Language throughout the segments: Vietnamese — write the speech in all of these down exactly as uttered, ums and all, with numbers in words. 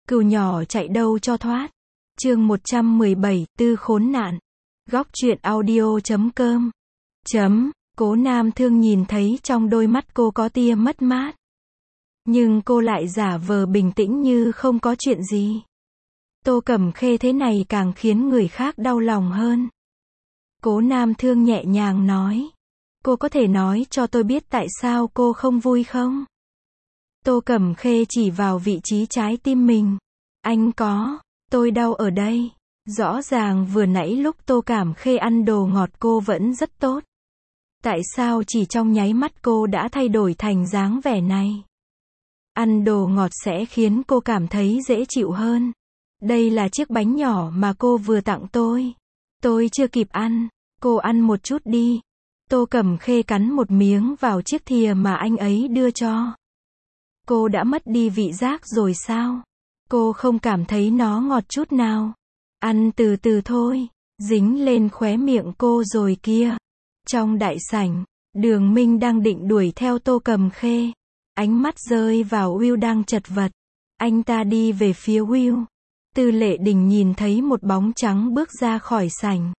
Cừu nhỏ chạy đâu cho thoát. Chương một trăm mười bảy, Tư khốn nạn. Góc truyện audio chấm com. Chấm, Cố Nam Thương nhìn thấy trong đôi mắt cô có tia mất mát. Nhưng cô lại giả vờ bình tĩnh như không có chuyện gì. Tô Cẩm Khê thế này càng khiến người khác đau lòng hơn. Cố Nam Thương nhẹ nhàng nói. Cô có thể nói cho tôi biết tại sao cô không vui không? Tô Cẩm Khê chỉ vào vị trí trái tim mình. Anh có, tôi đau ở đây. Rõ ràng vừa nãy lúc Tô Cẩm Khê ăn đồ ngọt cô vẫn rất tốt. Tại sao chỉ trong nháy mắt cô đã thay đổi thành dáng vẻ này? Ăn đồ ngọt sẽ khiến cô cảm thấy dễ chịu hơn. Đây là chiếc bánh nhỏ mà cô vừa tặng tôi. Tôi chưa kịp ăn, cô ăn một chút đi. Tô Cẩm Khê cắn một miếng vào chiếc thìa mà anh ấy đưa cho. Cô đã mất đi vị giác rồi sao? Cô không cảm thấy nó ngọt chút nào. Ăn từ từ thôi, dính lên khóe miệng cô rồi kia. Trong đại sảnh, Đường Minh đang định đuổi theo Tô Cẩm Khê. Ánh mắt rơi vào Will đang chật vật. Anh ta đi về phía Will. Tư Lệ Đình nhìn thấy một bóng trắng bước ra khỏi sảnh.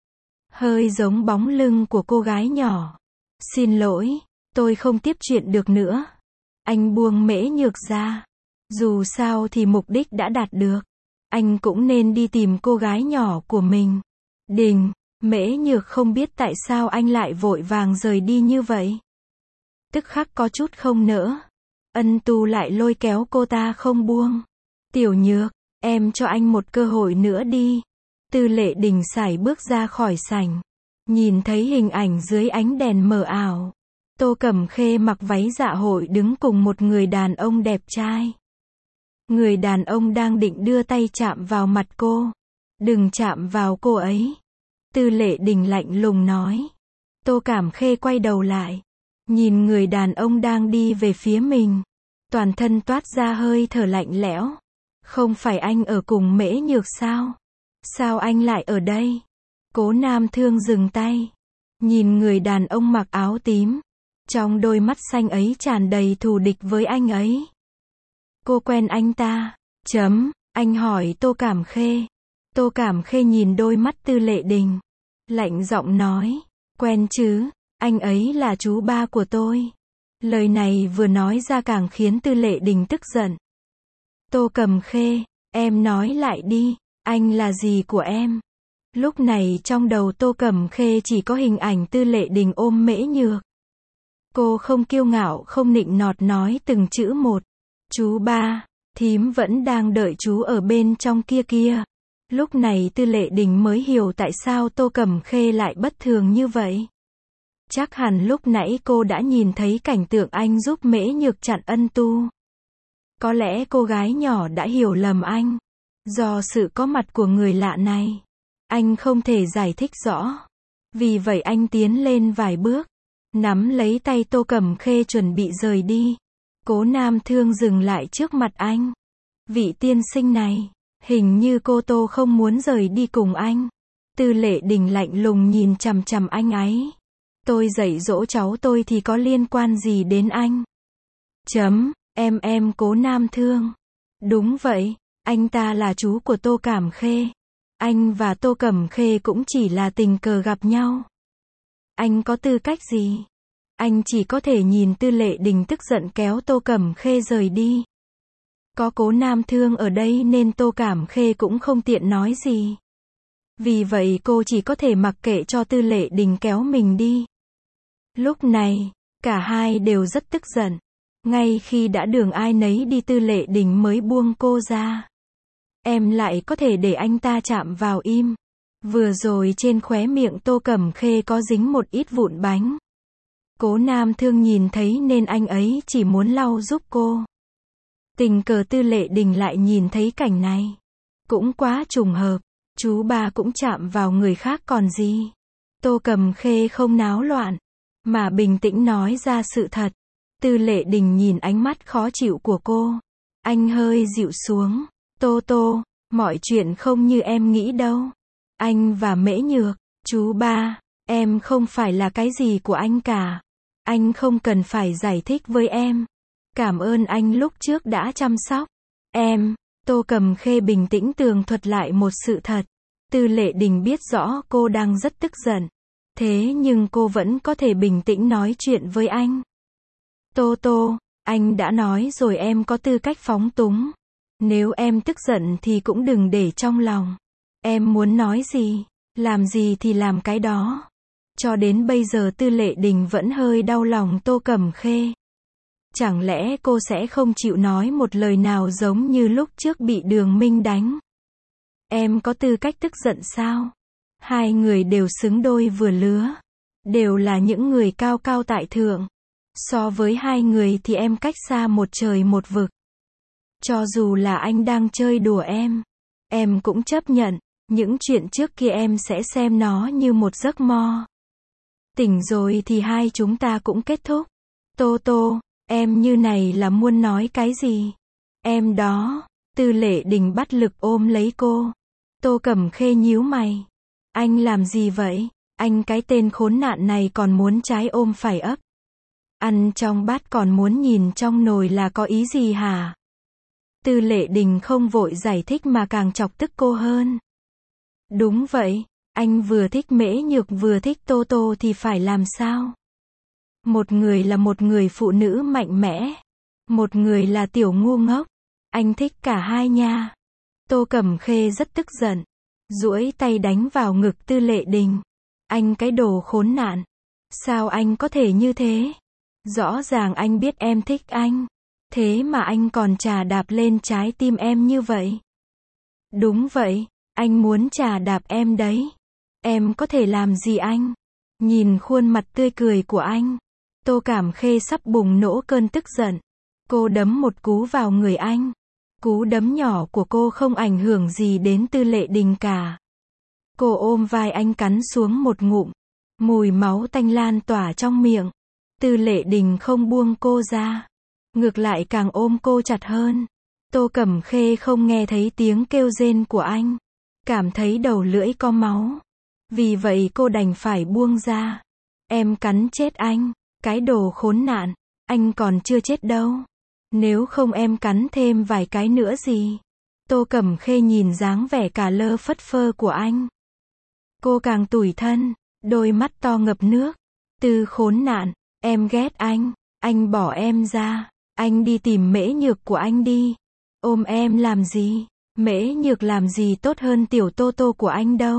Hơi giống bóng lưng của cô gái nhỏ. Xin lỗi, tôi không tiếp chuyện được nữa. Anh buông Mễ Nhược ra. Dù sao thì mục đích đã đạt được. Anh cũng nên đi tìm cô gái nhỏ của mình. Đình, Mễ Nhược không biết tại sao anh lại vội vàng rời đi như vậy. Tức khắc có chút không nỡ. Ân Tu lại lôi kéo cô ta không buông. Tiểu Nhược, em cho anh một cơ hội nữa đi. Tư Lệ Đình sải bước ra khỏi sảnh. Nhìn thấy hình ảnh dưới ánh đèn mờ ảo. Tô Cẩm Khê mặc váy dạ hội đứng cùng một người đàn ông đẹp trai. Người đàn ông đang định đưa tay chạm vào mặt cô. Đừng chạm vào cô ấy. Tư Lệ Đình lạnh lùng nói. Tô Cẩm Khê quay đầu lại. Nhìn người đàn ông đang đi về phía mình. Toàn thân toát ra hơi thở lạnh lẽo. Không phải anh ở cùng Mễ Nhược sao? Sao anh lại ở đây? Cố Nam Thương dừng tay. Nhìn người đàn ông mặc áo tím. Trong đôi mắt xanh ấy tràn đầy thù địch với anh ấy. Cô quen anh ta? Chấm, anh hỏi Tô Cẩm Khê. Tô Cẩm Khê nhìn đôi mắt Tư Lệ Đình. Lạnh giọng nói. Quen chứ, anh ấy là chú ba của tôi. Lời này vừa nói ra càng khiến Tư Lệ Đình tức giận. Tô Cẩm Khê, em nói lại đi, anh là gì của em? Lúc này trong đầu Tô Cẩm Khê chỉ có hình ảnh Tư Lệ Đình ôm Mễ Nhược. Cô không kiêu ngạo không nịnh nọt nói từng chữ một. Chú ba, thím vẫn đang đợi chú ở bên trong kia kia. Lúc này Tư Lệ Đình mới hiểu tại sao Tô Cẩm Khê lại bất thường như vậy. Chắc hẳn lúc nãy cô đã nhìn thấy cảnh tượng anh giúp Mễ Nhược chặn Ân Tu. Có lẽ cô gái nhỏ đã hiểu lầm anh. Do sự có mặt của người lạ này, anh không thể giải thích rõ. Vì vậy anh tiến lên vài bước, nắm lấy tay Tô Cẩm Khê chuẩn bị rời đi. Cố Nam Thương dừng lại trước mặt anh. Vị tiên sinh này, hình như cô Tô không muốn rời đi cùng anh. Tư Lệ Đình lạnh lùng nhìn chằm chằm anh ấy. Tôi dạy dỗ cháu tôi thì có liên quan gì đến anh? Chấm, em em Cố Nam Thương. Đúng vậy, anh ta là chú của Tô Cẩm Khê. Anh và Tô Cẩm Khê cũng chỉ là tình cờ gặp nhau. Anh có tư cách gì? Anh chỉ có thể nhìn Tư Lệ Đình tức giận kéo Tô Cẩm Khê rời đi. Có Cố Nam Thương ở đây nên Tô Cẩm Khê cũng không tiện nói gì. Vì vậy cô chỉ có thể mặc kệ cho Tư Lệ Đình kéo mình đi. Lúc này, cả hai đều rất tức giận. Ngay khi đã đường ai nấy đi Tư Lệ Đình mới buông cô ra. Em lại có thể để anh ta chạm vào im. Vừa rồi trên khóe miệng Tô Cẩm Khê có dính một ít vụn bánh. Cố Nam Thương nhìn thấy nên anh ấy chỉ muốn lau giúp cô. Tình cờ Tư Lệ Đình lại nhìn thấy cảnh này. Cũng quá trùng hợp. Chú ba cũng chạm vào người khác còn gì. Tô Cẩm Khê không náo loạn, mà bình tĩnh nói ra sự thật. Tư Lệ Đình nhìn ánh mắt khó chịu của cô. Anh hơi dịu xuống. Tô Tô, mọi chuyện không như em nghĩ đâu. Anh và Mễ Nhược, chú ba, em không phải là cái gì của anh cả. Anh không cần phải giải thích với em. Cảm ơn anh lúc trước đã chăm sóc em. Tô Cầm Khê bình tĩnh tường thuật lại một sự thật. Tư Lệ Đình biết rõ cô đang rất tức giận. Thế nhưng cô vẫn có thể bình tĩnh nói chuyện với anh. Tô Tô, anh đã nói rồi em có tư cách phóng túng. Nếu em tức giận thì cũng đừng để trong lòng. Em muốn nói gì, làm gì thì làm cái đó. Cho đến bây giờ Tư Lệ Đình vẫn hơi đau lòng Tô Cầm Khê. Chẳng lẽ cô sẽ không chịu nói một lời nào giống như lúc trước bị Đường Minh đánh? Em có tư cách tức giận sao? Hai người đều xứng đôi vừa lứa. Đều là những người cao cao tại thượng. So với hai người thì em cách xa một trời một vực. Cho dù là anh đang chơi đùa em, em cũng chấp nhận. Những chuyện trước kia em sẽ xem nó như một giấc mơ. Tỉnh rồi thì hai chúng ta cũng kết thúc. Tô Tô, em như này là muốn nói cái gì? Em đó. Tư Lệ Đình bắt lực ôm lấy cô. Tô Cầm Khê nhíu mày. Anh làm gì vậy? Anh cái tên khốn nạn này còn muốn trái ôm phải ấp. Ăn trong bát còn muốn nhìn trong nồi là có ý gì hả? Tư Lệ Đình không vội giải thích mà càng chọc tức cô hơn. Đúng vậy, anh vừa thích Mễ Nhược vừa thích Tô Tô thì phải làm sao? Một người là một người phụ nữ mạnh mẽ, một người là tiểu ngu ngốc. Anh thích cả hai nha. Tô Cầm Khê rất tức giận, duỗi tay đánh vào ngực Tư Lệ Đình. Anh cái đồ khốn nạn. Sao anh có thể như thế? Rõ ràng anh biết em thích anh. Thế mà anh còn chà đạp lên trái tim em như vậy. Đúng vậy, anh muốn chà đạp em đấy. Em có thể làm gì anh? Nhìn khuôn mặt tươi cười của anh, Tô Cảm Khê sắp bùng nổ cơn tức giận. Cô đấm một cú vào người anh. Cú đấm nhỏ của cô không ảnh hưởng gì đến Tư Lệ Đình cả. Cô ôm vai anh cắn xuống một ngụm. Mùi máu tanh lan tỏa trong miệng. Tư Lệ Đình không buông cô ra. Ngược lại càng ôm cô chặt hơn. Tô Cẩm Khê không nghe thấy tiếng kêu rên của anh. Cảm thấy đầu lưỡi có máu. Vì vậy cô đành phải buông ra. Em cắn chết anh. Cái đồ khốn nạn. Anh còn chưa chết đâu. Nếu không em cắn thêm vài cái nữa gì. Tô Cẩm Khê nhìn dáng vẻ cả lơ phất phơ của anh. Cô càng tủi thân. Đôi mắt to ngập nước. Tư khốn nạn. Em ghét anh. Anh bỏ em ra. Anh đi tìm Mễ Nhược của anh đi. Ôm em làm gì? Mễ Nhược làm gì tốt hơn tiểu Tô Tô của anh đâu.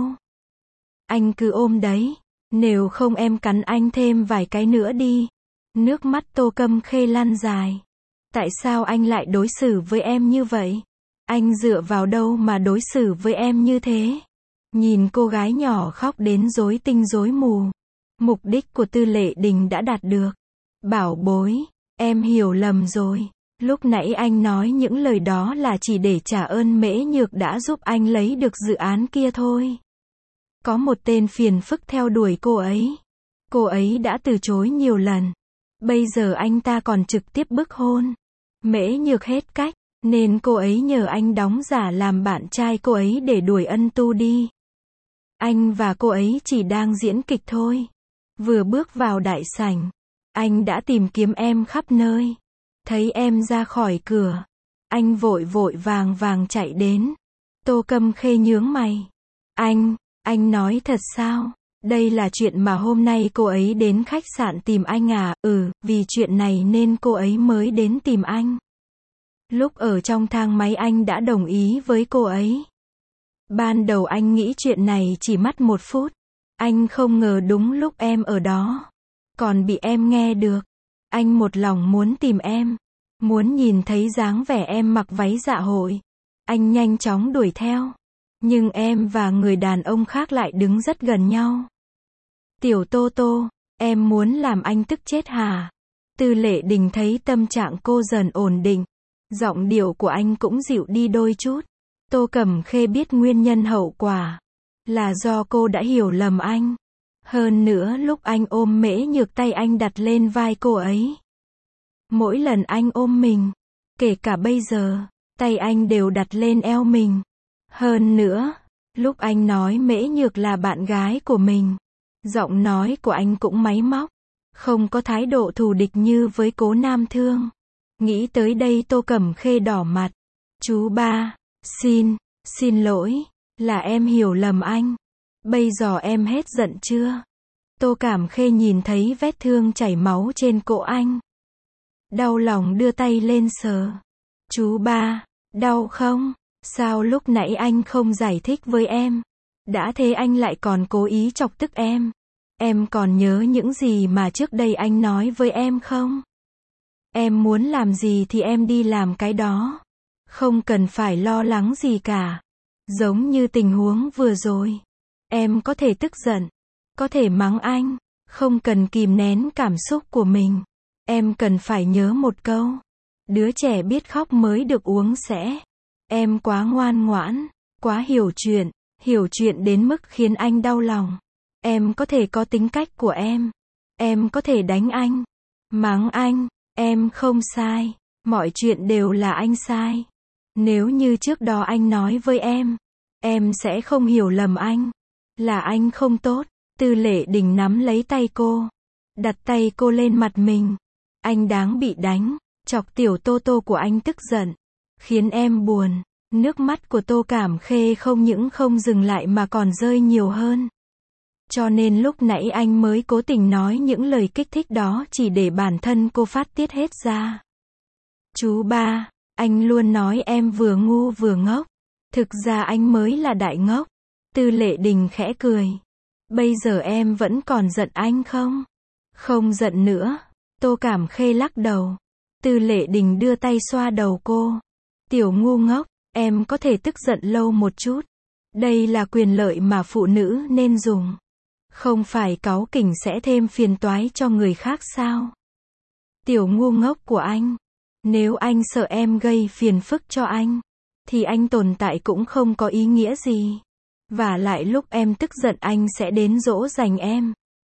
Anh cứ ôm đấy. Nếu không em cắn anh thêm vài cái nữa đi. Nước mắt Tô Cẩm Khê lăn dài. Tại sao anh lại đối xử với em như vậy? Anh dựa vào đâu mà đối xử với em như thế? Nhìn cô gái nhỏ khóc đến rối tinh rối mù. Mục đích của Tư Lệ Đình đã đạt được. Bảo bối, em hiểu lầm rồi. Lúc nãy anh nói những lời đó là chỉ để trả ơn Mễ Nhược đã giúp anh lấy được dự án kia thôi. Có một tên phiền phức theo đuổi cô ấy. Cô ấy đã từ chối nhiều lần. Bây giờ anh ta còn trực tiếp bức hôn. Mễ Nhược hết cách, nên cô ấy nhờ anh đóng giả làm bạn trai cô ấy để đuổi Ân Tu đi. Anh và cô ấy chỉ đang diễn kịch thôi. Vừa bước vào đại sảnh, anh đã tìm kiếm em khắp nơi. Thấy em ra khỏi cửa, anh vội vội vàng vàng chạy đến. Tô Cẩm Khê nhướng mày. Anh, anh nói thật sao? Đây là chuyện mà hôm nay cô ấy đến khách sạn tìm anh à? Ừ, vì chuyện này nên cô ấy mới đến tìm anh. Lúc ở trong thang máy anh đã đồng ý với cô ấy. Ban đầu anh nghĩ chuyện này chỉ mất một phút. Anh không ngờ đúng lúc em ở đó. Còn bị em nghe được. Anh một lòng muốn tìm em. Muốn nhìn thấy dáng vẻ em mặc váy dạ hội. Anh nhanh chóng đuổi theo. Nhưng em và người đàn ông khác lại đứng rất gần nhau. Tiểu Tô Tô, em muốn làm anh tức chết hả? Tư Lệ Đình thấy tâm trạng cô dần ổn định. Giọng điệu của anh cũng dịu đi đôi chút. Tô Cẩm Khê biết nguyên nhân hậu quả. Là do cô đã hiểu lầm anh. Hơn nữa lúc anh ôm Mễ Nhược tay anh đặt lên vai cô ấy. Mỗi lần anh ôm mình, kể cả bây giờ, tay anh đều đặt lên eo mình. Hơn nữa, lúc anh nói Mễ Nhược là bạn gái của mình, giọng nói của anh cũng máy móc, không có thái độ thù địch như với Cố Nam Thương. Nghĩ tới đây Tô Cẩm Khê đỏ mặt. Chú ba, Xin, xin lỗi, là em hiểu lầm anh. Bây giờ em hết giận chưa? Tô Cảm Khê nhìn thấy vết thương chảy máu trên cổ anh. Đau lòng đưa tay lên sờ. Chú ba, đau không? Sao lúc nãy anh không giải thích với em? Đã thế anh lại còn cố ý chọc tức em. Em còn nhớ những gì mà trước đây anh nói với em không? Em muốn làm gì thì em đi làm cái đó. Không cần phải lo lắng gì cả. Giống như tình huống vừa rồi. Em có thể tức giận, có thể mắng anh, không cần kìm nén cảm xúc của mình. Em cần phải nhớ một câu. Đứa trẻ biết khóc mới được uống sữa. Em quá ngoan ngoãn, quá hiểu chuyện, hiểu chuyện đến mức khiến anh đau lòng. Em có thể có tính cách của em. Em có thể đánh anh, mắng anh, em không sai. Mọi chuyện đều là anh sai. Nếu như trước đó anh nói với em, em sẽ không hiểu lầm anh. Là anh không tốt. Tư Lệ Đình nắm lấy tay cô, đặt tay cô lên mặt mình. Anh đáng bị đánh, chọc tiểu Tô Tô của anh tức giận, khiến em buồn. Nước mắt của Tô Cảm Khê không những không dừng lại mà còn rơi nhiều hơn. Cho nên lúc nãy anh mới cố tình nói những lời kích thích đó chỉ để bản thân cô phát tiết hết ra. Chú ba, anh luôn nói em vừa ngu vừa ngốc. Thực ra anh mới là đại ngốc. Tư Lệ Đình khẽ cười. Bây giờ em vẫn còn giận anh không? Không giận nữa. Tô Cảm Khê lắc đầu. Tư Lệ Đình đưa tay xoa đầu cô. Tiểu ngu ngốc, em có thể tức giận lâu một chút. Đây là quyền lợi mà phụ nữ nên dùng. Không phải cáu kỉnh sẽ thêm phiền toái cho người khác sao? Tiểu ngu ngốc của anh. Nếu anh sợ em gây phiền phức cho anh, thì anh tồn tại cũng không có ý nghĩa gì. Và lại lúc em tức giận anh sẽ đến dỗ dành em.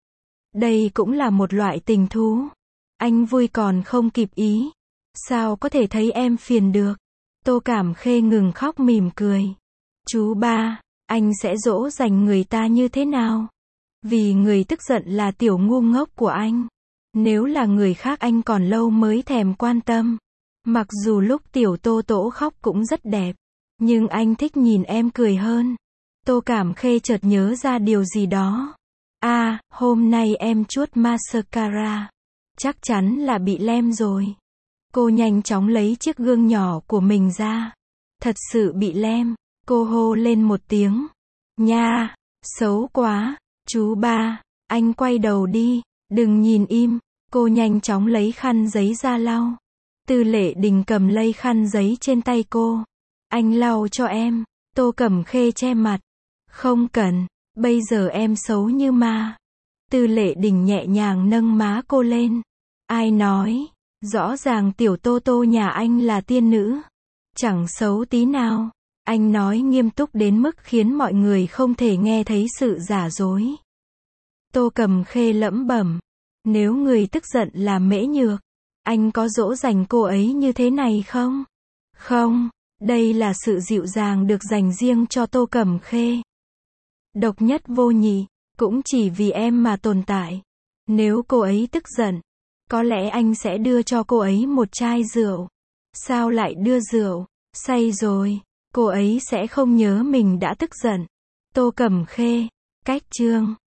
Đây cũng là một loại tình thú. Anh vui còn không kịp ý. Sao có thể thấy em phiền được? Tô Cảm Khê ngừng khóc mỉm cười. Chú ba, anh sẽ dỗ dành người ta như thế nào? Vì người tức giận là tiểu ngu ngốc của anh. Nếu là người khác anh còn lâu mới thèm quan tâm. Mặc dù lúc tiểu Tô Tỗ khóc cũng rất đẹp, nhưng anh thích nhìn em cười hơn. Tô Cảm Khê chợt nhớ ra điều gì đó. À, hôm nay em chuốt mascara. Chắc chắn là bị lem rồi. Cô nhanh chóng lấy chiếc gương nhỏ của mình ra. Thật sự bị lem. Cô hô lên một tiếng. Nha, xấu quá. Chú ba, anh quay đầu đi. Đừng nhìn im. Cô nhanh chóng lấy khăn giấy ra lau. Tư Lệ Đình cầm lấy khăn giấy trên tay cô. Anh lau cho em. Tô Cẩm Khê che mặt. Không cần, bây giờ em xấu như ma. Tư Lệ Đình nhẹ nhàng nâng má cô lên. Ai nói? Rõ ràng tiểu Tô Tô nhà anh là tiên nữ. Chẳng xấu tí nào. Anh nói nghiêm túc đến mức khiến mọi người không thể nghe thấy sự giả dối. Tô Cẩm Khê lẩm bẩm. Nếu người tức giận là Mễ Nhược, anh có dỗ dành cô ấy như thế này không? Không, đây là sự dịu dàng được dành riêng cho Tô Cẩm Khê. Độc nhất vô nhị, cũng chỉ vì em mà tồn tại. Nếu cô ấy tức giận, có lẽ anh sẽ đưa cho cô ấy một chai rượu. Sao lại đưa rượu? Say rồi, cô ấy sẽ không nhớ mình đã tức giận. Tô Cẩm Khê, cách chương